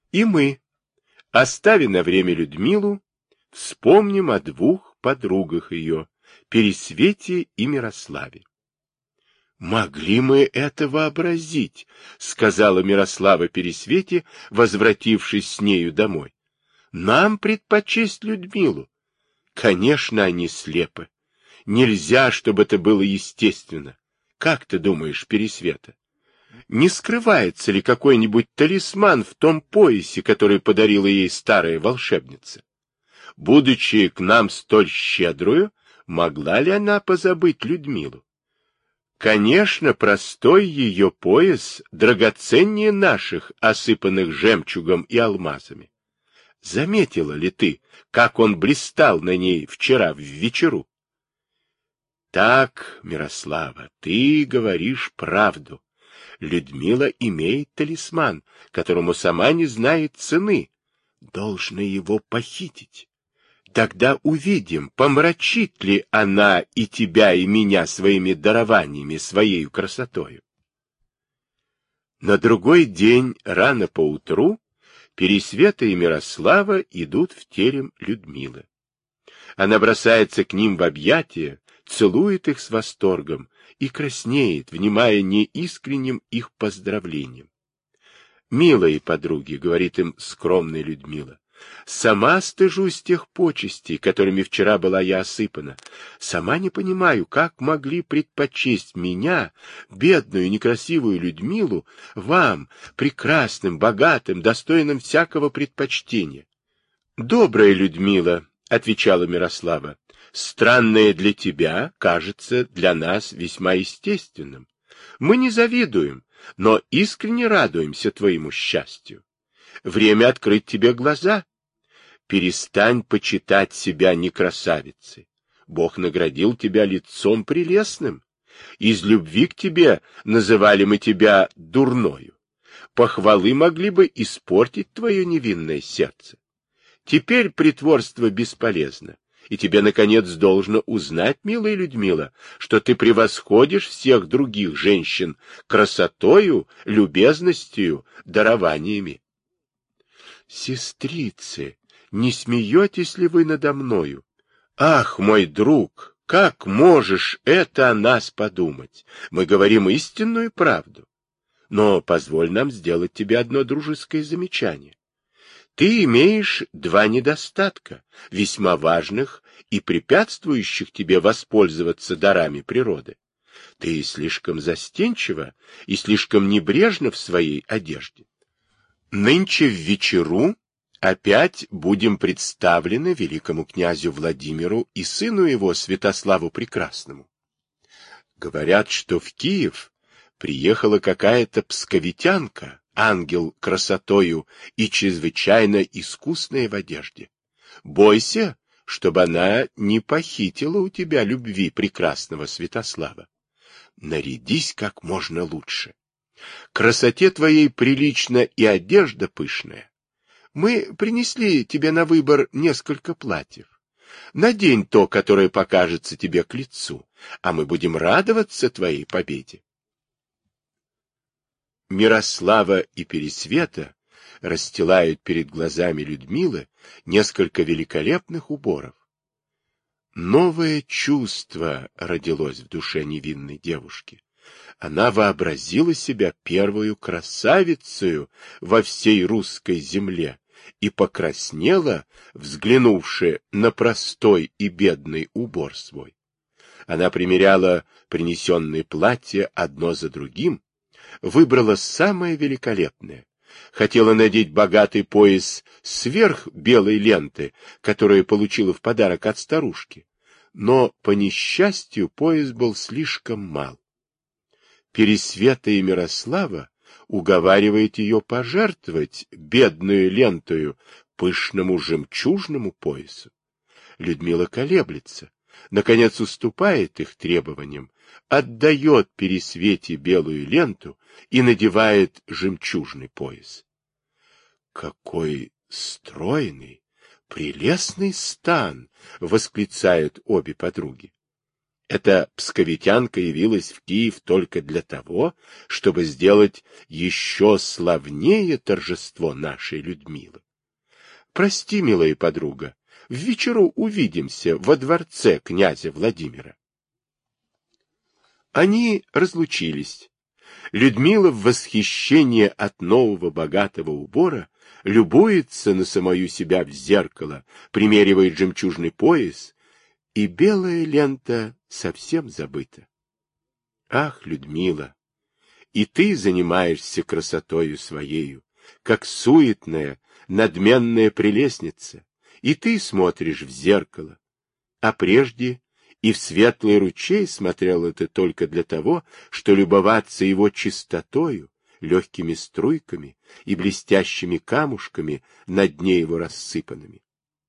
И мы, оставив на время Людмилу, вспомним о двух подругах ее, Пересвете и Мирославе. «Могли мы это вообразить», — сказала Мирослава Пересвете, возвратившись с нею домой. «Нам предпочесть Людмилу. Конечно, они слепы. Нельзя, чтобы это было естественно. Как ты думаешь, Пересвета? Не скрывается ли какой-нибудь талисман в том поясе, который подарила ей старая волшебница? Будучи к нам столь щедрую, могла ли она позабыть Людмилу? Конечно, простой ее пояс драгоценнее наших, осыпанных жемчугом и алмазами. Заметила ли ты, как он блистал на ней вчера в вечеру? Так, Мирослава, ты говоришь правду. Людмила имеет талисман, которому сама не знает цены. Должна его похитить. Тогда увидим, помрачит ли она и тебя, и меня своими дарованиями, своей красотою. На другой день, рано поутру, Пересвета и Мирослава идут в терем Людмилы. Она бросается к ним в объятия, целует их с восторгом и краснеет, внимая неискренним их поздравлениям. «Милые подруги», — говорит им скромная Людмила, — «сама стыжусь тех почестей, которыми вчера была я осыпана. Сама не понимаю, как могли предпочесть меня, бедную некрасивую Людмилу, вам, прекрасным, богатым, достойным всякого предпочтения». «Добрая Людмила», — отвечала Мирослава, — «странное для тебя кажется для нас весьма естественным. Мы не завидуем, но искренне радуемся твоему счастью. Время открыть тебе глаза. Перестань почитать себя не красавицей. Бог наградил тебя лицом прелестным. Из любви к тебе называли мы тебя дурною. Похвалы могли бы испортить твое невинное сердце. Теперь притворство бесполезно, и тебе, наконец, должно узнать, милая Людмила, что ты превосходишь всех других женщин красотою, любезностью, дарованиями. Сестрицы, не смеетесь ли вы надо мною? Ах, мой друг, как можешь это о нас подумать? Мы говорим истинную правду. Но позволь нам сделать тебе одно дружеское замечание. Ты имеешь два недостатка, весьма важных и препятствующих тебе воспользоваться дарами природы. Ты слишком застенчива и слишком небрежна в своей одежде. Нынче в вечеру опять будем представлены великому князю Владимиру и сыну его, Святославу Прекрасному. Говорят, что в Киев приехала какая-то псковитянка, ангел красотою и чрезвычайно искусная в одежде. Бойся, чтобы она не похитила у тебя любви прекрасного Святослава. Нарядись как можно лучше. Красоте твоей прилично и одежда пышная. Мы принесли тебе на выбор несколько платьев. Надень то, которое покажется тебе к лицу, а мы будем радоваться твоей победе. Мирослава и Пересвета расстилают перед глазами Людмилы несколько великолепных уборов. Новое чувство родилось в душе невинной девушки. Она вообразила себя первую красавицею во всей русской земле и покраснела, взглянувши на простой и бедный убор свой. Она примеряла принесенные платья одно за другим, выбрала самое великолепное, хотела надеть богатый пояс сверх белой ленты, которую получила в подарок от старушки, но, по несчастью, пояс был слишком мал. Пересвета и Мирослава уговаривает ее пожертвовать бедную лентою пышному жемчужному поясу. Людмила колеблется, наконец уступает их требованиям, отдает Пересвете белую ленту и надевает жемчужный пояс. Какой стройный, прелестный стан! — восклицают обе подруги. Эта псковитянка явилась в Киев только для того, чтобы сделать еще славнее торжество нашей Людмилы. Прости, милая подруга, в вечеру увидимся во дворце князя Владимира. Они разлучились. Людмила в восхищении от нового богатого убора любуется на самую себя в зеркало, примеривает жемчужный пояс, и белая лента совсем забыта. Ах, Людмила, и ты занимаешься красотою своею, как суетная, надменная прелестница, и ты смотришь в зеркало, а прежде и в светлый ручей смотрела ты только для того, что любоваться его чистотою, легкими струйками и блестящими камушками на дне его рассыпанными.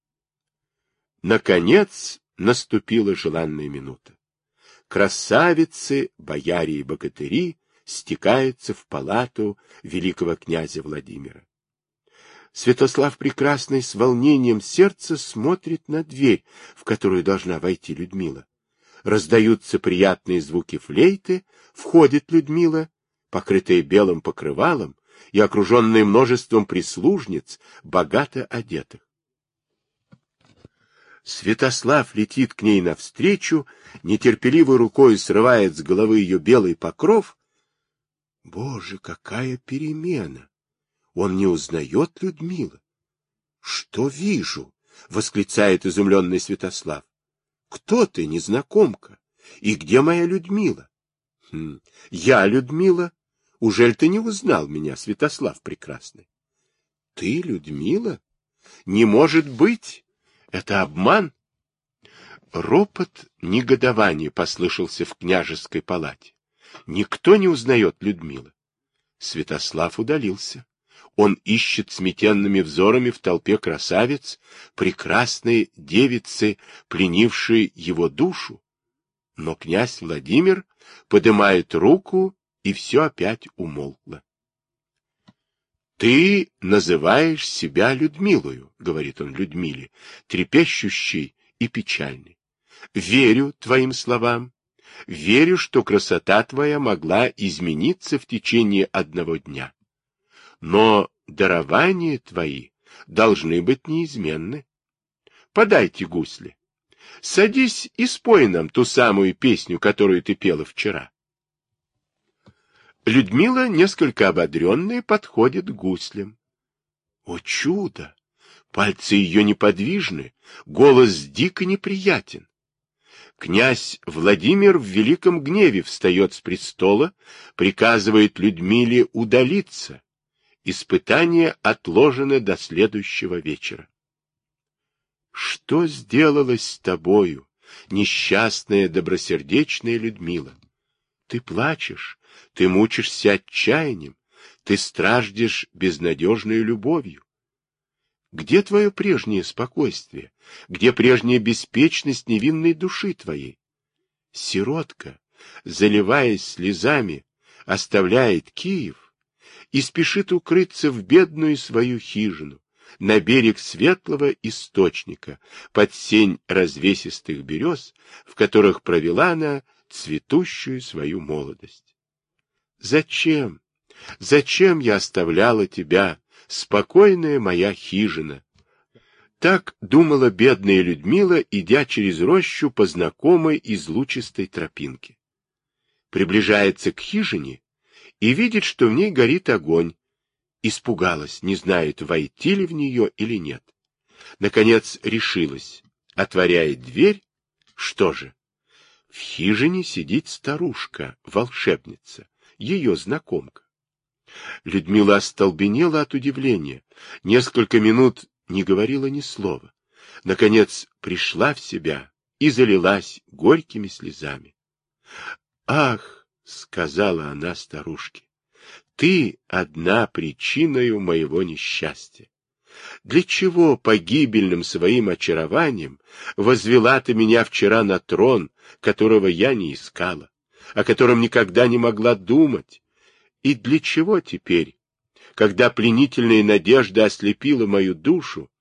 Наконец наступила желанная минута. Красавицы, бояре и богатыри стекаются в палату великого князя Владимира. Святослав Прекрасный с волнением сердца смотрит на дверь, в которую должна войти Людмила. Раздаются приятные звуки флейты, входит Людмила, покрытая белым покрывалом и окруженная множеством прислужниц, богато одетых. Святослав летит к ней навстречу, нетерпеливой рукой срывает с головы ее белый покров. Боже, какая перемена! Он не узнает Людмилу. — Что вижу? — восклицает изумленный Святослав. — Кто ты, незнакомка? И где моя Людмила? — Я Людмила. Ужель ты не узнал меня, Святослав Прекрасный? — Ты Людмила? Не может быть! Это обман? Ропот негодования послышался в княжеской палате. Никто не узнает Людмилы. Святослав удалился. Он ищет сметенными взорами в толпе красавиц, прекрасные девицы, пленившие его душу. Но князь Владимир поднимает руку, и все опять умолкло. — Ты называешь себя Людмилою, — говорит он Людмиле, трепещущей и печальной. — Верю твоим словам. Верю, что красота твоя могла измениться в течение одного дня. Но дарования твои должны быть неизменны. Подайте гусли. Садись и спой нам ту самую песню, которую ты пела вчера. Людмила, несколько ободренная, подходит к гуслям. О чудо! Пальцы ее неподвижны, голос дико неприятен. Князь Владимир в великом гневе встает с престола, приказывает Людмиле удалиться. Испытание отложено до следующего вечера. Что сделалось с тобою, несчастная добросердечная Людмила? Ты плачешь, ты мучишься отчаянием, ты страждешь безнадежной любовью. Где твое прежнее спокойствие? Где прежняя беспечность невинной души твоей? Сиротка, заливаясь слезами, оставляет Киев и спешит укрыться в бедную свою хижину, на берег светлого источника, под сень развесистых берез, в которых провела она цветущую свою молодость. Зачем? Зачем я оставляла тебя, спокойная моя хижина? Так думала бедная Людмила, идя через рощу по знакомой излучистой тропинке. Приближается к хижине и видит, что в ней горит огонь. Испугалась, не знает, войти ли в нее или нет. Наконец решилась, отворяет дверь. Что же? В хижине сидит старушка, волшебница, ее знакомка. Людмила остолбенела от удивления, несколько минут не говорила ни слова. Наконец пришла в себя и залилась горькими слезами. — Ах, — сказала она старушке, — ты одна причиною моего несчастья. Для чего погибельным своим очарованием возвела ты меня вчера на трон, которого я не искала, о котором никогда не могла думать? И для чего теперь, когда пленительная надежда ослепила мою душу,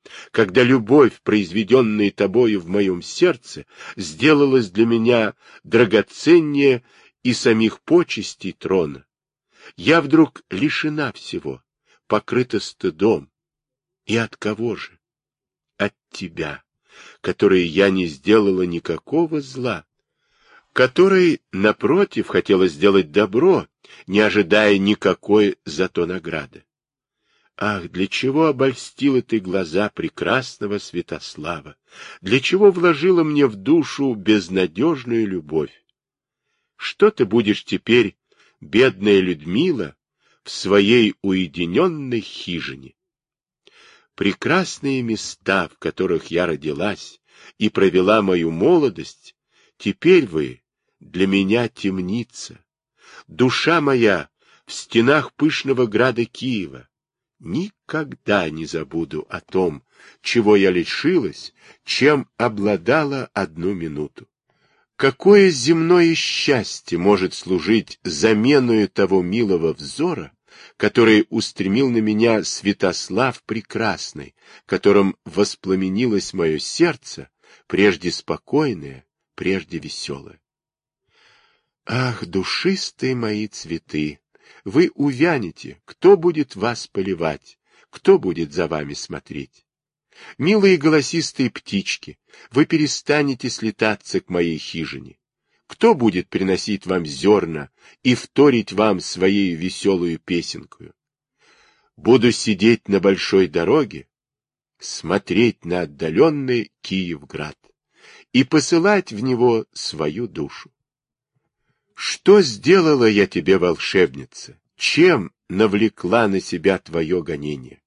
когда любовь, произведенная тобою в моем сердце, сделалась для меня драгоценнее и самих почестей трона, я вдруг лишена всего, покрыта стыдом. И от кого же? От тебя, которой я не сделала никакого зла, которой, напротив, хотела сделать добро, не ожидая никакой за то награды. Ах, для чего обольстила ты глаза прекрасного Святослава? Для чего вложила мне в душу безнадежную любовь? Что ты будешь теперь, бедная Людмила, в своей уединенной хижине? Прекрасные места, в которых я родилась и провела мою молодость, теперь вы для меня темница. Душа моя в стенах пышного града Киева. Никогда не забуду о том, чего я лишилась, чем обладала одну минуту. Какое земное счастье может служить заменою того милого взора, который устремил на меня Святослав Прекрасный, которым воспламенилось мое сердце, прежде спокойное, прежде веселое. Ах, душистые мои цветы! Вы увянете, кто будет вас поливать, кто будет за вами смотреть? Милые голосистые птички, вы перестанете слетаться к моей хижине. Кто будет приносить вам зерна и вторить вам своей веселую песенкою? Буду сидеть на большой дороге, смотреть на отдаленный Киевград и посылать в него свою душу. Что сделала я тебе, волшебница? Чем навлекла на себя твое гонение?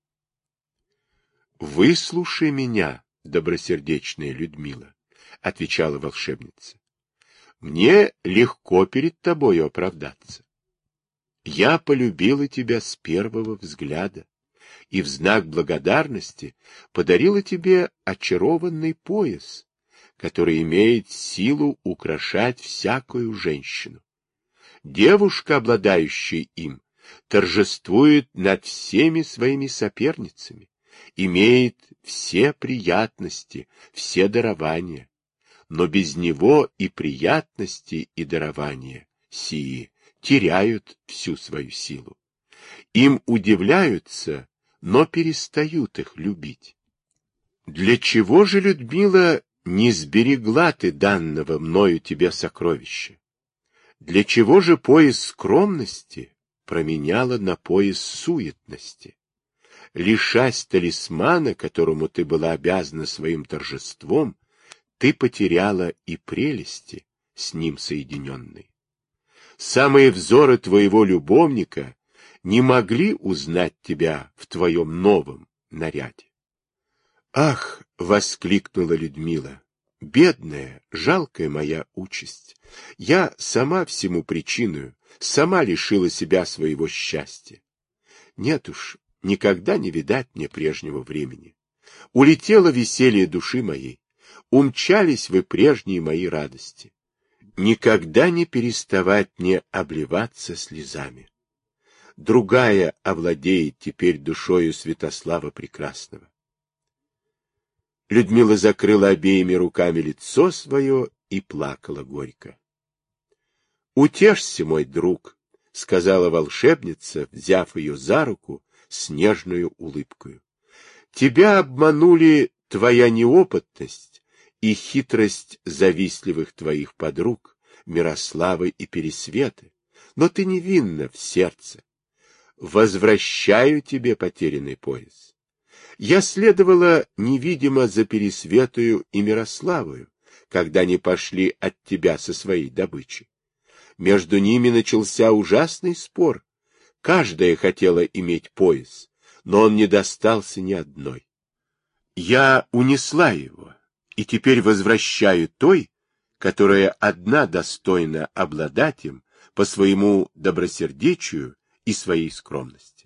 Выслушай меня, добросердечная Людмила, — отвечала волшебница. Мне легко перед тобою оправдаться. Я полюбила тебя с первого взгляда и в знак благодарности подарила тебе очарованный пояс, который имеет силу украшать всякую женщину. Девушка, обладающая им, торжествует над всеми своими соперницами, имеет все приятности, все дарования, но без него и приятности, и дарования сии теряют всю свою силу. Им удивляются, но перестают их любить. Для чего же, Людмила, не сберегла ты данного мною тебе сокровища? Для чего же пояс скромности променяла на пояс суетности? Лишась талисмана, которому ты была обязана своим торжеством, ты потеряла и прелести, с ним соединенной. Самые взоры твоего любовника не могли узнать тебя в твоем новом наряде. «Ах!» — воскликнула Людмила. «Бедная, жалкая моя участь! Я сама всему причиною, сама лишила себя своего счастья. Нет уж, никогда не видать мне прежнего времени. Улетело веселье души моей, умчались вы прежние мои радости. Никогда не переставать мне обливаться слезами. Другая овладеет теперь душою Святослава Прекрасного». Людмила закрыла обеими руками лицо свое и плакала горько. — Утешься, мой друг, — сказала волшебница, взяв ее за руку с нежною улыбкою. — Тебя обманули твоя неопытность и хитрость завистливых твоих подруг, Мирославы и Пересветы, но ты невинна в сердце. Возвращаю тебе потерянный пояс. Я следовала невидимо за Пересветою и Мирославою, когда они пошли от тебя со своей добычей. Между ними начался ужасный спор. Каждая хотела иметь пояс, но он не достался ни одной. Я унесла его, и теперь возвращаю той, которая одна достойна обладать им по своему добросердечию и своей скромности.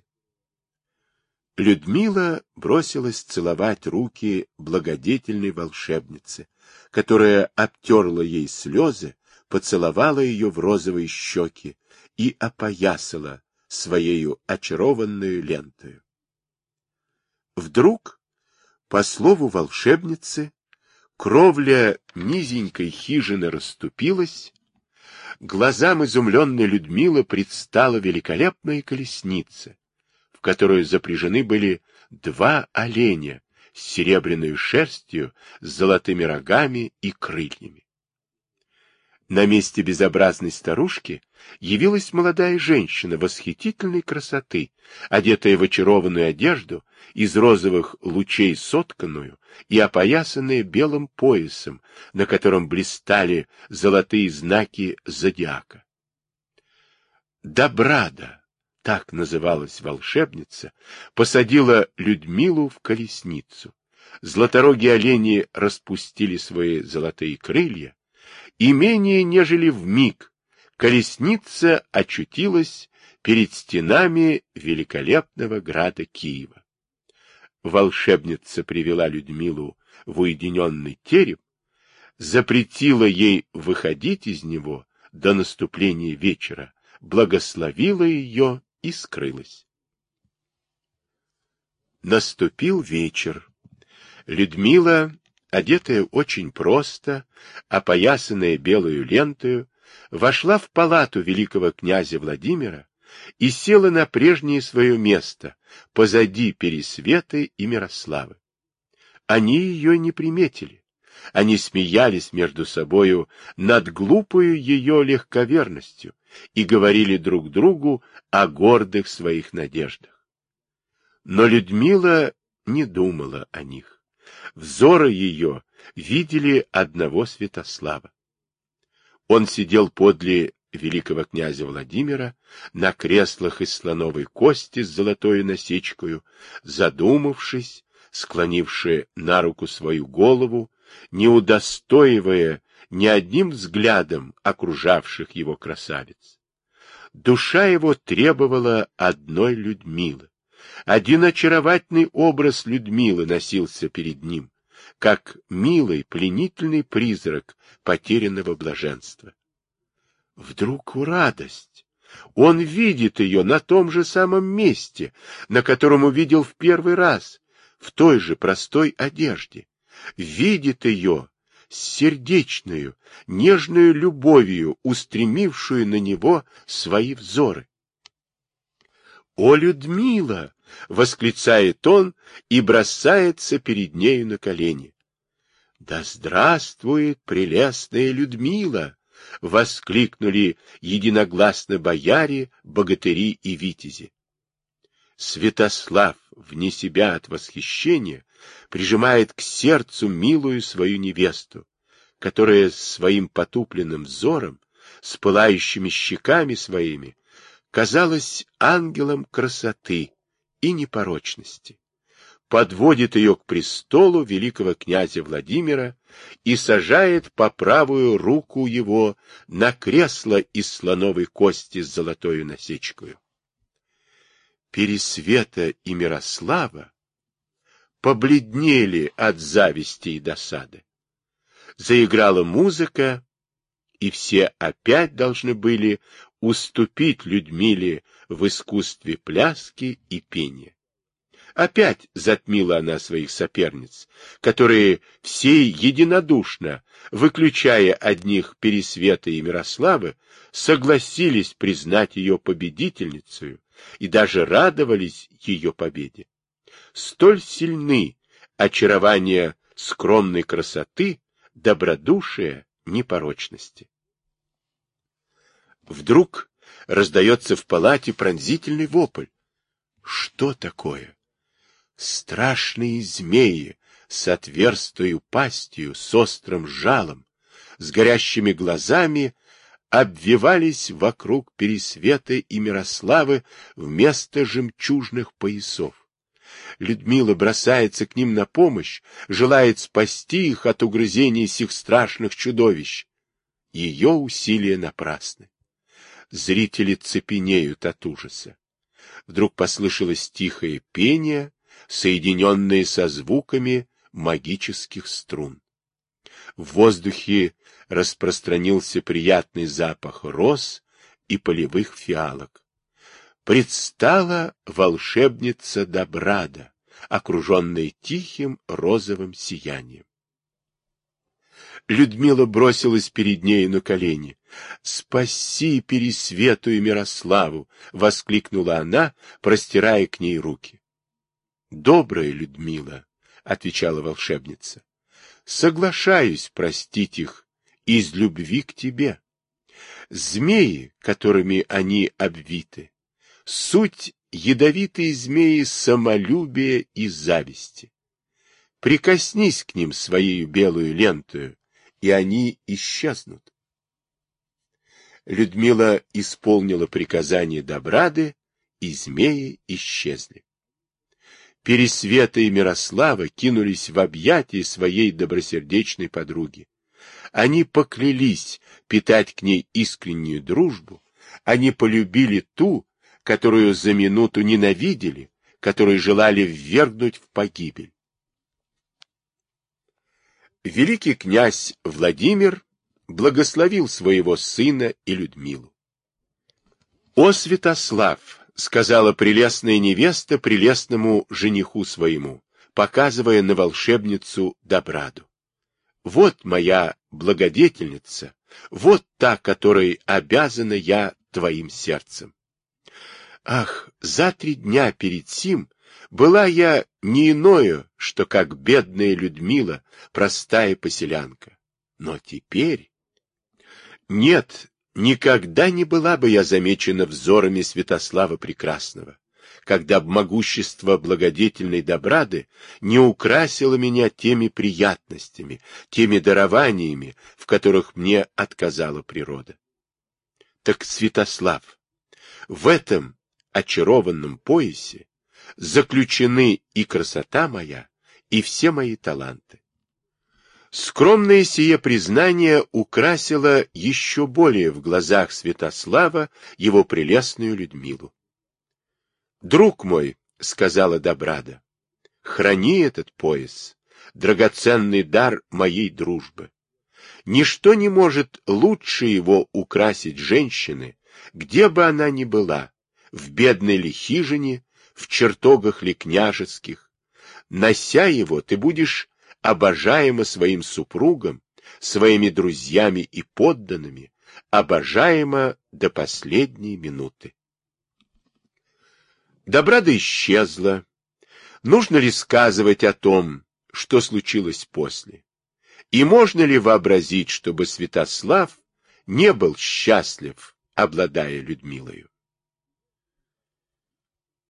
Людмила бросилась целовать руки благодетельной волшебницы, которая обтерла ей слезы, поцеловала ее в розовые щеки и опоясала своею очарованную лентою. Вдруг По слову волшебницы, кровля низенькой хижины расступилась, глазам изумленной Людмилы предстала великолепная колесница, в которую запряжены были 2 оленя с серебряной шерстью, с золотыми рогами и крыльями. На месте безобразной старушки явилась молодая женщина восхитительной красоты, одетая в очарованную одежду, из розовых лучей сотканную и опоясанная белым поясом, на котором блистали золотые знаки зодиака. Добрада, так называлась волшебница, посадила Людмилу в колесницу. Златорогие олени распустили свои золотые крылья, и менее нежели вмиг колесница очутилась перед стенами великолепного града Киева. Волшебница привела Людмилу в уединенный терем, запретила ей выходить из него до наступления вечера, благословила ее и скрылась. Наступил вечер. Людмила, одетая очень просто, опоясанная белую лентою, вошла в палату великого князя Владимира и села на прежнее свое место, позади Пересветы и Мирославы. Они ее не приметили. Они смеялись между собою над глупою ее легковерностью и говорили друг другу о гордых своих надеждах. Но Людмила не думала о них. Взоры ее видели одного Святослава. Он сидел подле великого князя Владимира на креслах из слоновой кости с золотой насечкою, задумавшись, склонивши на руку свою голову, не удостоивая ни одним взглядом окружавших его красавиц. Душа его требовала одной Людмилы. Один очаровательный образ Людмилы носился перед ним, как милый, пленительный призрак потерянного блаженства. Вдруг радость! Он видит ее на том же самом месте, на котором увидел в первый раз, в той же простой одежде. Видит ее с сердечною, нежную любовью, устремившую на него свои взоры. «О, Людмила!» — восклицает он и бросается перед нею на колени. «Да здравствует прелестная Людмила!» — воскликнули единогласно бояре, богатыри и витязи. Святослав, вне себя от восхищения, прижимает к сердцу милую свою невесту, которая с своим потупленным взором, с пылающими щеками своими, казалась ангелом красоты и непорочности. Подводит ее к престолу великого князя Владимира и сажает по правую руку его на кресло из слоновой кости с золотою насечкою. Пересвета и Мирослава побледнели от зависти и досады. Заиграла музыка, и все опять должны были уступить Людмиле в искусстве пляски и пения. Опять затмила она своих соперниц, которые все единодушно, выключая одних Пересвета и Мирославы, согласились признать ее победительницей и даже радовались ее победе. Столь сильны очарования скромной красоты, добродушия, непорочности. Вдруг раздается в палате пронзительный вопль. Что такое? Страшные змеи с отверстою пастью, с острым жалом, с горящими глазами обвивались вокруг Пересветы и Мирославы вместо жемчужных поясов. Людмила бросается к ним на помощь, желает спасти их от угрызений сих страшных чудовищ. Ее усилия напрасны. Зрители цепенеют от ужаса. Вдруг послышалось тихое пение, соединенное со звуками магических струн. В воздухе распространился приятный запах роз и полевых фиалок. Предстала волшебница Добрада, окруженная тихим розовым сиянием. Людмила бросилась перед нею на колени. «Спаси Пересвету и Мирославу!» — воскликнула она, простирая к ней руки. «Добрая Людмила», — отвечала волшебница, — «соглашаюсь простить их из любви к тебе. Змеи, которыми они обвиты, суть ядовитые змеи самолюбия и зависти. Прикоснись к ним своей белую лентою, и они исчезнут». Людмила исполнила приказание Добрады, и змеи исчезли. Пересвета и Мирослава кинулись в объятия своей добросердечной подруги. Они поклялись питать к ней искреннюю дружбу, они полюбили ту, которую за минуту ненавидели, которую желали ввергнуть в погибель. Великий князь Владимир благословил своего сына и Людмилу. «О, Святослав!» — сказала прелестная невеста прелестному жениху своему, показывая на волшебницу Добраду. «Вот моя благодетельница, вот та, которой обязана я твоим сердцем. Ах, за 3 дня перед сим была я не иною, что как бедная Людмила, простая поселянка. Но теперь... Нет, никогда не была бы я замечена взорами Святослава Прекрасного, когда б могущество благодетельной Добрады не украсило меня теми приятностями, теми дарованиями, в которых мне отказала природа. Так, Святослав, в этом очарованном поясе заключены и красота моя, и все мои таланты. Скромное сие признание украсило еще более в глазах Святослава его прелестную Людмилу. «Друг мой, — сказала Добрада, — храни этот пояс, драгоценный дар моей дружбы. Ничто не может лучше его украсить женщины, где бы она ни была, в бедной ли хижине, в чертогах ли княжеских. Нося его, ты будешь обожаема своим супругом, своими друзьями и подданными, обожаема до последней минуты». Добрада исчезла. Нужно ли сказывать о том, что случилось после? И можно ли вообразить, чтобы Святослав не был счастлив, обладая Людмилою?